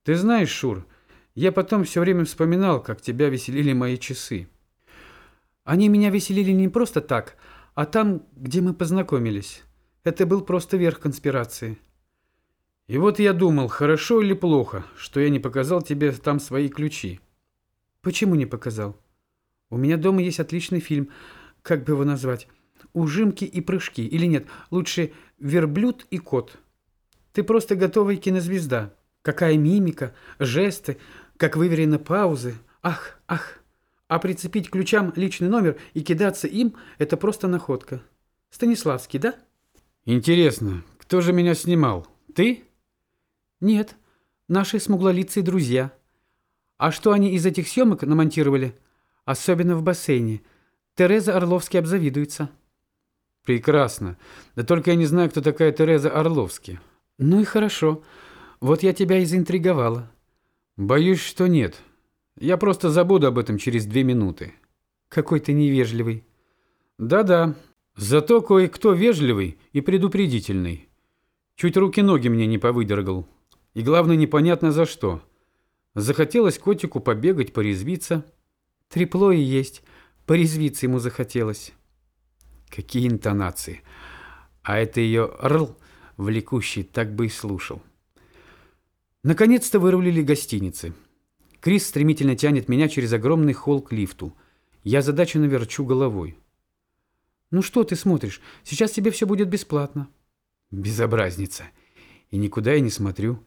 Ты знаешь, Шур, я потом все время вспоминал, как тебя веселили мои часы. Они меня веселили не просто так, а там, где мы познакомились. Это был просто верх конспирации. И вот я думал, хорошо или плохо, что я не показал тебе там свои ключи. Почему не показал? У меня дома есть отличный фильм, как бы его назвать? «Ужимки и прыжки». Или нет, лучше «Верблюд и кот». Ты просто готовая кинозвезда. Какая мимика, жесты, как выверены паузы. Ах, ах. А прицепить к ключам личный номер и кидаться им – это просто находка. Станиславский, да? Интересно, кто же меня снимал? Ты? Нет, наши смуглолицые друзья. А что они из этих съемок намонтировали? Особенно в бассейне. Тереза Орловский обзавидуется. Прекрасно. Да только я не знаю, кто такая Тереза Орловский. Ну и хорошо. Вот я тебя и заинтриговала. Боюсь, что нет. Я просто забуду об этом через 2 минуты. Какой ты невежливый. Да-да. Зато кое-кто вежливый и предупредительный. Чуть руки-ноги мне не повыдергал. И главное, непонятно за что. Захотелось котику побегать, порезвиться. Трепло и есть. Порезвиться ему захотелось. Какие интонации. А это ее «рл» влекущий, так бы и слушал. Наконец-то вырулили гостиницы. Крис стремительно тянет меня через огромный холл к лифту. Я озадаченно верчу головой. «Ну что ты смотришь? Сейчас тебе все будет бесплатно». Безобразница. И никуда я не смотрю.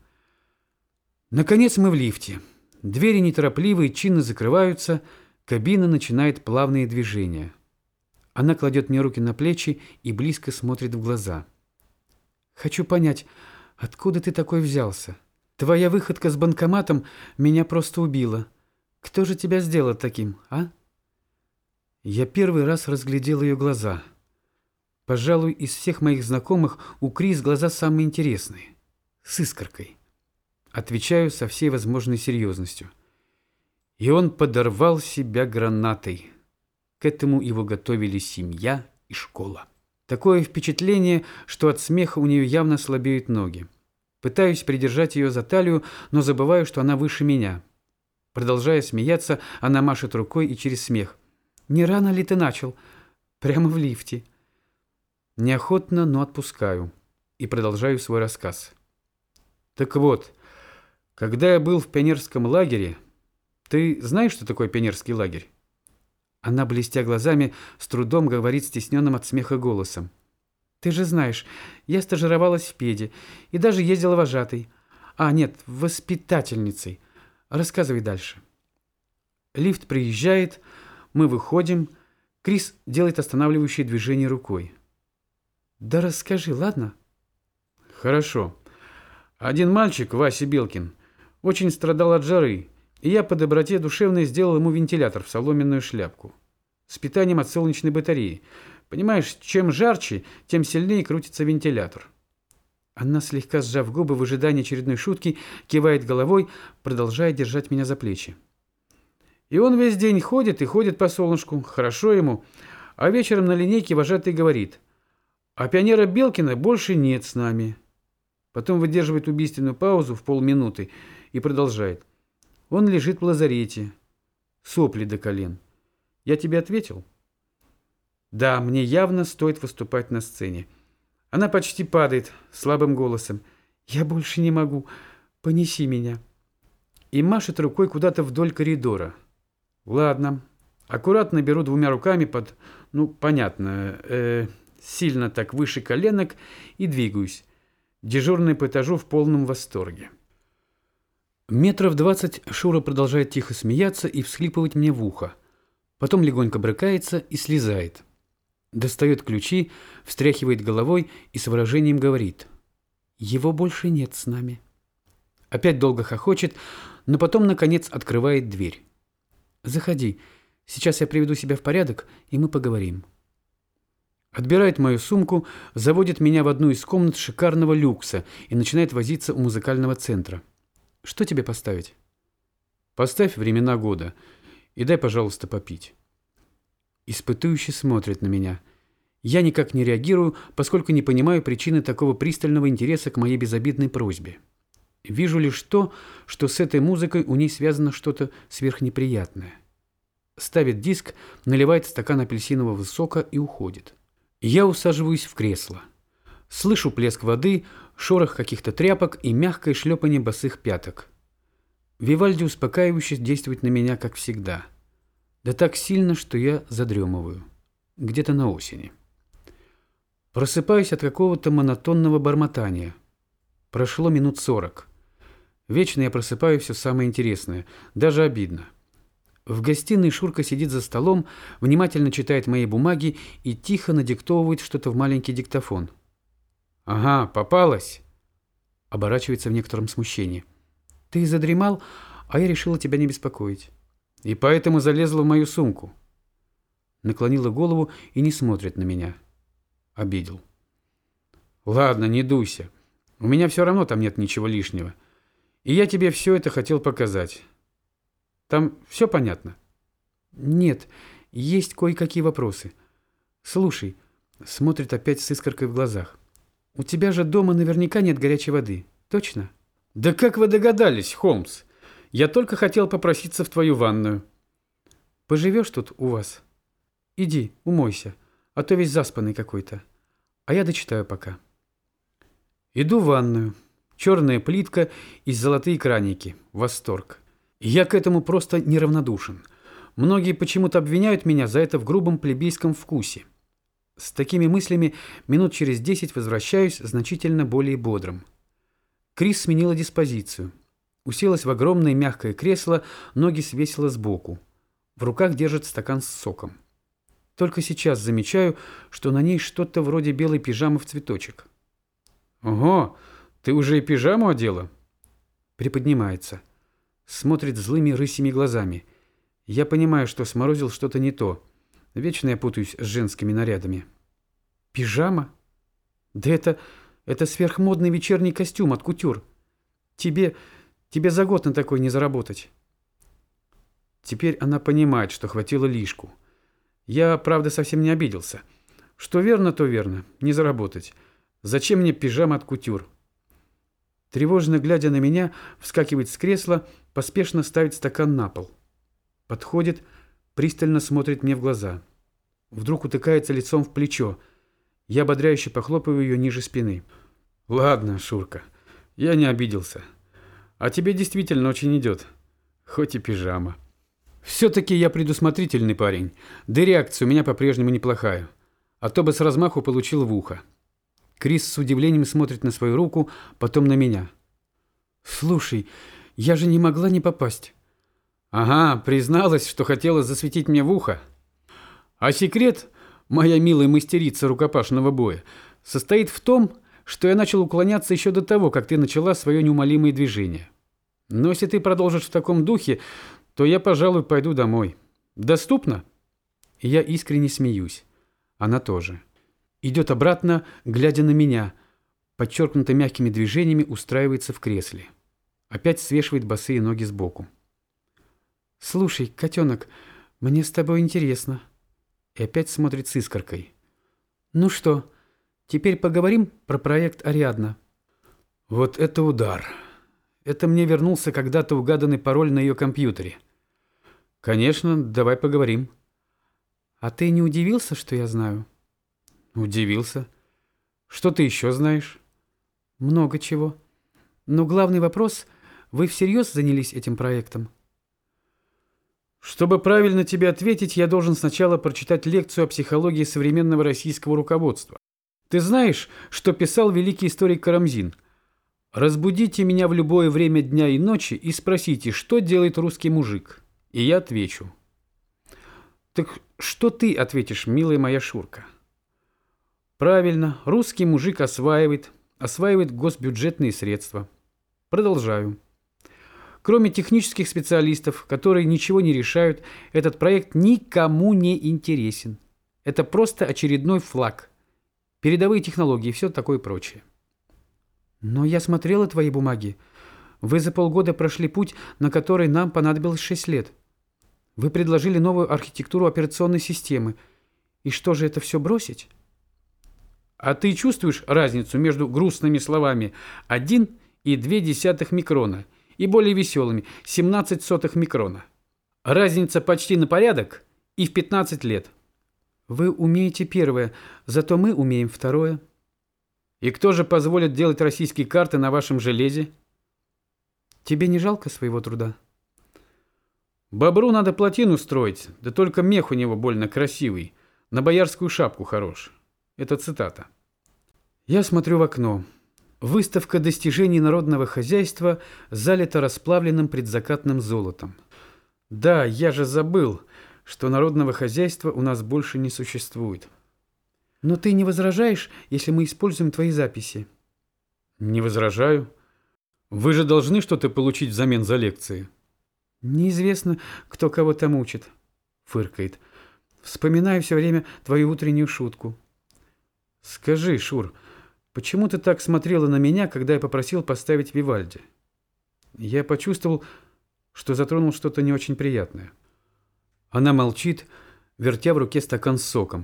Наконец мы в лифте. Двери неторопливо и чинно закрываются, кабина начинает плавные движения. Она кладет мне руки на плечи и близко смотрит в глаза. «Хочу понять, откуда ты такой взялся? Твоя выходка с банкоматом меня просто убила. Кто же тебя сделал таким, а?» Я первый раз разглядел ее глаза. Пожалуй, из всех моих знакомых у Крис глаза самые интересные. С искоркой. Отвечаю со всей возможной серьезностью. И он подорвал себя гранатой. К этому его готовили семья и школа. Такое впечатление, что от смеха у нее явно слабеют ноги. Пытаюсь придержать ее за талию, но забываю, что она выше меня. Продолжая смеяться, она машет рукой и через смех. «Не рано ли ты начал? Прямо в лифте». Неохотно, но отпускаю. И продолжаю свой рассказ. Так вот, когда я был в пионерском лагере... Ты знаешь, что такое пионерский лагерь? Она, блестя глазами, с трудом говорит стесненным от смеха голосом. Ты же знаешь, я стажировалась в педе и даже ездила вожатой. А, нет, воспитательницей. Рассказывай дальше. Лифт приезжает, мы выходим. Крис делает останавливающее движение рукой. Да расскажи, ладно? Хорошо. Один мальчик, Вася Белкин, очень страдал от жары, и я по доброте душевной сделал ему вентилятор в соломенную шляпку. С питанием от солнечной батареи. Понимаешь, чем жарче, тем сильнее крутится вентилятор. Она, слегка сжав губы в ожидании очередной шутки, кивает головой, продолжая держать меня за плечи. И он весь день ходит и ходит по солнышку, хорошо ему, а вечером на линейке вожатый говорит: «А пионера Белкина больше нет с нами». Потом выдерживает убийственную паузу в полминуты и продолжает. Он лежит в лазарете. Сопли до колен. Я тебе ответил? Да, мне явно стоит выступать на сцене. Она почти падает слабым голосом. Я больше не могу. Понеси меня. И машет рукой куда-то вдоль коридора. Ладно. Аккуратно беру 2 руками под, понятно, сильно так выше коленок и двигаюсь. Дежурный по этажу в полном восторге. Метров 20 Шура продолжает тихо смеяться и всхлипывать мне в ухо. Потом легонько брыкается и слезает. Достает ключи, встряхивает головой и с выражением говорит: «Его больше нет с нами». Опять долго хохочет, но потом, наконец, открывает дверь. «Заходи. Сейчас я приведу себя в порядок, и мы поговорим». Отбирает мою сумку, заводит меня в одну из комнат шикарного люкса и начинает возиться у музыкального центра. Что тебе поставить? Поставь «Времена года» и дай, пожалуйста, попить. Испытующе смотрит на меня. Я никак не реагирую, поскольку не понимаю причины такого пристального интереса к моей безобидной просьбе. Вижу лишь то, что с этой музыкой у ней связано что-то сверхнеприятное. Ставит диск, наливает стакан апельсинового сока и уходит. Я усаживаюсь в кресло. Слышу плеск воды, шорох каких-то тряпок и мягкое шлепанье босых пяток. Вивальди успокаивающе действует на меня, как всегда. Да так сильно, что я задремываю. Где-то на осени. Просыпаюсь от какого-то монотонного бормотания. Прошло минут 40. Вечно я просыпаю все самое интересное. Даже обидно. В гостиной Шурка сидит за столом, внимательно читает мои бумаги и тихо надиктовывает что-то в маленький диктофон. «Ага, попалась!» Оборачивается в некотором смущении. «Ты задремал, а я решила тебя не беспокоить. И поэтому залезла в мою сумку». Наклонила голову и не смотрит на меня. Обидел. «Ладно, не дуйся. У меня все равно там нет ничего лишнего. И я тебе все это хотел показать. Там все понятно?» «Нет, есть кое-какие вопросы. Слушай», смотрит опять с искоркой в глазах. «У тебя же дома наверняка нет горячей воды, точно?» «Да как вы догадались, Холмс? Я только хотел попроситься в твою ванную». «Поживешь тут у вас? Иди, умойся, а то весь заспанный какой-то. А я дочитаю пока». Иду в ванную. Черная плитка и золотые краники. Восторг. Я к этому просто неравнодушен. Многие почему-то обвиняют меня за это в грубом плебейском вкусе. С такими мыслями минут через 10 возвращаюсь значительно более бодрым. Крис сменила диспозицию. Уселась в огромное мягкое кресло, ноги свесила сбоку. В руках держит стакан с соком. Только сейчас замечаю, что на ней что-то вроде белой пижамы в цветочек. «Ого, ты уже и пижаму одела?» Приподнимается. Смотрит злыми рысьими глазами. Я понимаю, что сморозил что-то не то. Вечно я путаюсь с женскими нарядами. «Пижама? Да это сверхмодный вечерний костюм от кутюр. Тебе за год на такой не заработать». Теперь она понимает, что хватило лишку. Я, правда, совсем не обиделся. Что верно, то верно. Не заработать. Зачем мне пижама от кутюр? Тревожно глядя на меня, вскакивает с кресла, поспешно ставит стакан на пол. Подходит, пристально смотрит мне в глаза. Вдруг утыкается лицом в плечо. Я ободряюще похлопываю ее ниже спины. «Ладно, Шурка, я не обиделся. А тебе действительно очень идет. Хоть и пижама». Все-таки я предусмотрительный парень. Да и реакция у меня по-прежнему неплохая. А то бы с размаху получил в ухо. Крис с удивлением смотрит на свою руку, потом на меня. «Слушай, я же не могла не попасть». «Ага, призналась, что хотела засветить мне в ухо. А секрет, моя милая мастерица рукопашного боя, состоит в том, что я начал уклоняться еще до того, как ты начала свое неумолимое движение. Но если ты продолжишь в таком духе, то я, пожалуй, пойду домой. Доступно?» И я искренне смеюсь. Она тоже. Идет обратно, глядя на меня. Подчеркнуто мягкими движениями устраивается в кресле. Опять свешивает босые ноги сбоку. «Слушай, котенок, мне с тобой интересно». И опять смотрит с искоркой. «Ну что, теперь поговорим про проект Ариадна?» Вот это удар. Это мне вернулся когда-то угаданный пароль на ее компьютере. «Конечно, давай поговорим». «А ты не удивился, что я знаю?» «Удивился. Что ты еще знаешь?» «Много чего. Но главный вопрос, вы всерьез занялись этим проектом?» «Чтобы правильно тебе ответить, я должен сначала прочитать лекцию о психологии современного российского руководства. Ты знаешь, что писал великий историк Карамзин? Разбудите меня в любое время дня и ночи и спросите, что делает русский мужик, и я отвечу». Так что ты ответишь, милая моя Шурка? Правильно, русский мужик осваивает госбюджетные средства. Продолжаю. Кроме технических специалистов, которые ничего не решают, этот проект никому не интересен. Это просто очередной флаг. Передовые технологии и все такое прочее. Но я смотрела твои бумаги. Вы за полгода прошли путь, на который нам понадобилось 6 лет. Вы предложили новую архитектуру операционной системы. И что же это все бросить? А ты чувствуешь разницу между грустными словами «один» и 0,2 микрона, и более веселыми 0,17 микрона. Разница почти на порядок и в 15 лет. Вы умеете первое, зато мы умеем второе. И кто же позволит делать российские карты на вашем железе? Тебе не жалко своего труда? Бобру надо плотину строить, да только мех у него больно красивый, на боярскую шапку хорош. Это цитата. Я смотрю в окно. Выставка достижений народного хозяйства залита расплавленным предзакатным золотом. Да, я же забыл, что народного хозяйства у нас больше не существует. Но ты не возражаешь, если мы используем твои записи? Не возражаю. Вы же должны что-то получить взамен за лекции. Неизвестно, кто кого там учит, фыркает. Вспоминаю все время твою утреннюю шутку. Скажи, Шур, почему ты так смотрела на меня, когда я попросил поставить Вивальди? Я почувствовал, что затронул что-то не очень приятное. Она молчит, вертя в руке стакан с соком.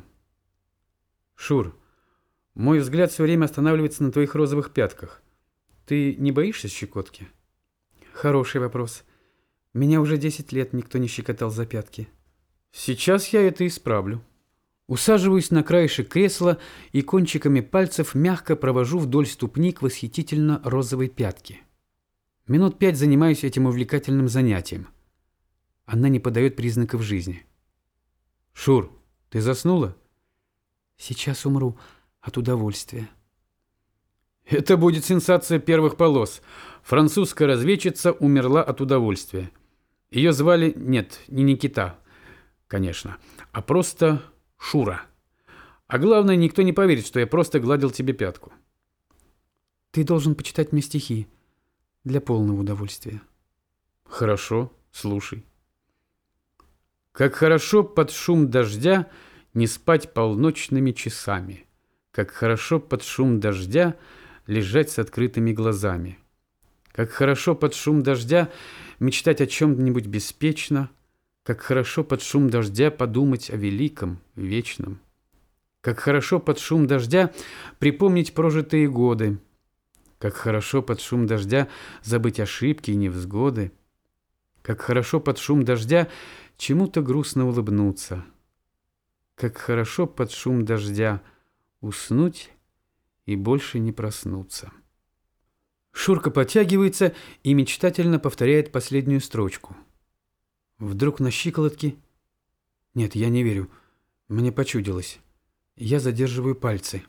Шур, мой взгляд все время останавливается на твоих розовых пятках. Ты не боишься щекотки? Хороший вопрос. Меня уже 10 лет никто не щекотал за пятки. Сейчас я это исправлю. Усаживаюсь на краешек кресла и кончиками пальцев мягко провожу вдоль ступни к восхитительно розовой пятке. Минут 5 занимаюсь этим увлекательным занятием. Она не подает признаков жизни. Шур, ты заснула? Сейчас умру от удовольствия. Это будет сенсация первых полос. Французская разведчица умерла от удовольствия. Ее звали, нет, не Никита, конечно, а просто Шура. А главное, никто не поверит, что я просто гладил тебе пятку. Ты должен почитать мне стихи для полного удовольствия. Хорошо, слушай. Как хорошо под шум дождя не спать полночными часами. Как хорошо под шум дождя лежать с открытыми глазами. Как хорошо под шум дождя мечтать о чем-нибудь беспечно. Как хорошо под шум дождя подумать о великом, вечном. Как хорошо под шум дождя припомнить прожитые годы. Как хорошо под шум дождя забыть ошибки и невзгоды. Как хорошо под шум дождя чему-то грустно улыбнуться. Как хорошо под шум дождя уснуть и больше не проснуться. Шурка подтягивается и мечтательно повторяет последнюю строчку. Вдруг на щиколотке... Нет, я не верю. Мне почудилось. Я задерживаю пальцы.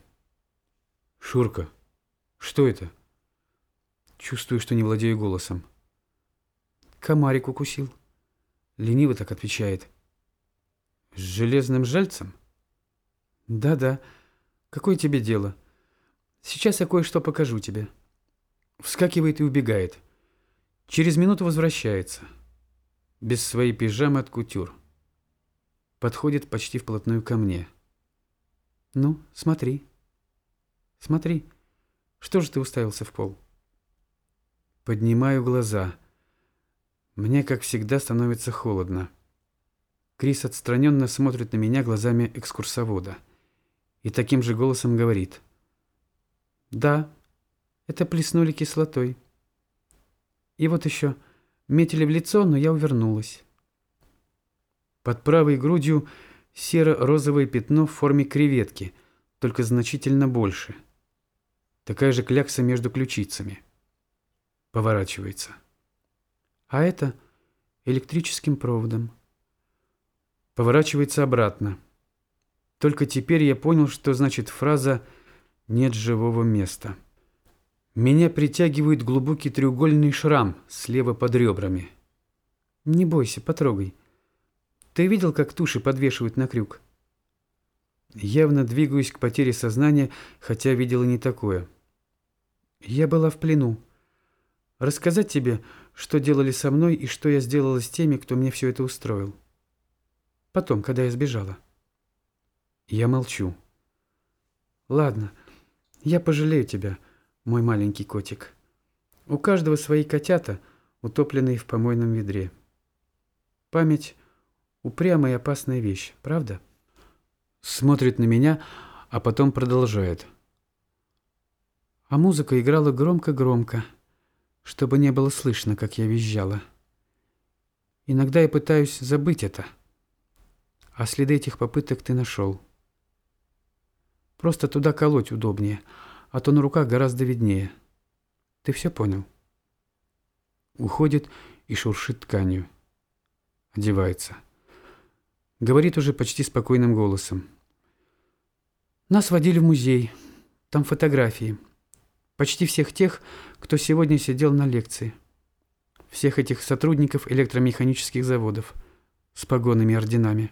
Шурка, что это? Чувствую, что не владею голосом. Комарик укусил. Лениво так отвечает. С железным жальцем? Да-да. Какое тебе дело? Сейчас я кое-что покажу тебе. Вскакивает и убегает. Через минуту возвращается. Без своей пижамы от кутюр. Подходит почти вплотную ко мне. Ну, смотри. Смотри. Что же ты уставился в пол? Поднимаю глаза. Мне, как всегда, становится холодно. Крис отстраненно смотрит на меня глазами экскурсовода. И таким же голосом говорит. Да, это плеснули кислотой. И вот еще. Метили в лицо, но я увернулась. Под правой грудью серо-розовое пятно в форме креветки, только значительно больше. Такая же клякса между ключицами. Поворачивается. А это электрическим проводом. Поворачивается обратно. Только теперь я понял, что значит фраза «нет живого места». Меня притягивает глубокий треугольный шрам слева под ребрами. Не бойся, потрогай. Ты видел, как туши подвешивают на крюк? Явно двигаюсь к потере сознания, хотя видела не такое. Я была в плену. Рассказать тебе, что делали со мной и что я сделала с теми, кто мне все это устроил. Потом, когда я сбежала. Я молчу. Ладно, я пожалею тебя, мой маленький котик. У каждого свои котята, утопленные в помойном ведре. Память — упрямая и опасная вещь, правда? Смотрит на меня, а потом продолжает. А музыка играла громко-громко. чтобы не было слышно, как я визжала. Иногда я пытаюсь забыть это, а следы этих попыток ты нашел. Просто туда колоть удобнее, а то на руках гораздо виднее. Ты все понял? Уходит и шуршит тканью. Одевается. Говорит уже почти спокойным голосом. Нас водили в музей. Там фотографии. Почти всех тех, кто сегодня сидел на лекции. Всех этих сотрудников электромеханических заводов с погонами и орденами.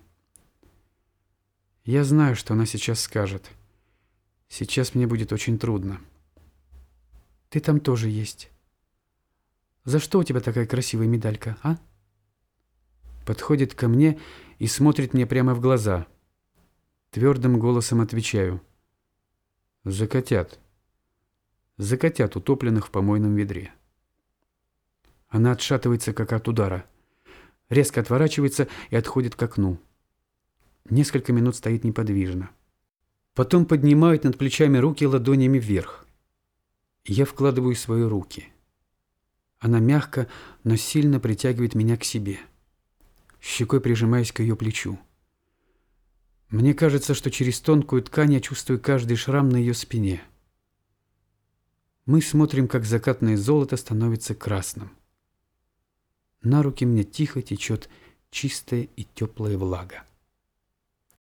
Я знаю, что она сейчас скажет. Сейчас мне будет очень трудно. Ты там тоже есть. За что у тебя такая красивая медалька, а? Подходит ко мне и смотрит мне прямо в глаза. Твердым голосом отвечаю. За котят. За котят, утопленных в помойном ведре. Она отшатывается, как от удара. Резко отворачивается и отходит к окну. Несколько минут стоит неподвижно. Потом поднимает над плечами руки ладонями вверх. Я вкладываю свои руки. Она мягко, но сильно притягивает меня к себе. Щекой прижимаясь к ее плечу. Мне кажется, что через тонкую ткань я чувствую каждый шрам на ее спине. Мы смотрим, как закатное золото становится красным. На руки мне тихо течет чистая и теплая влага.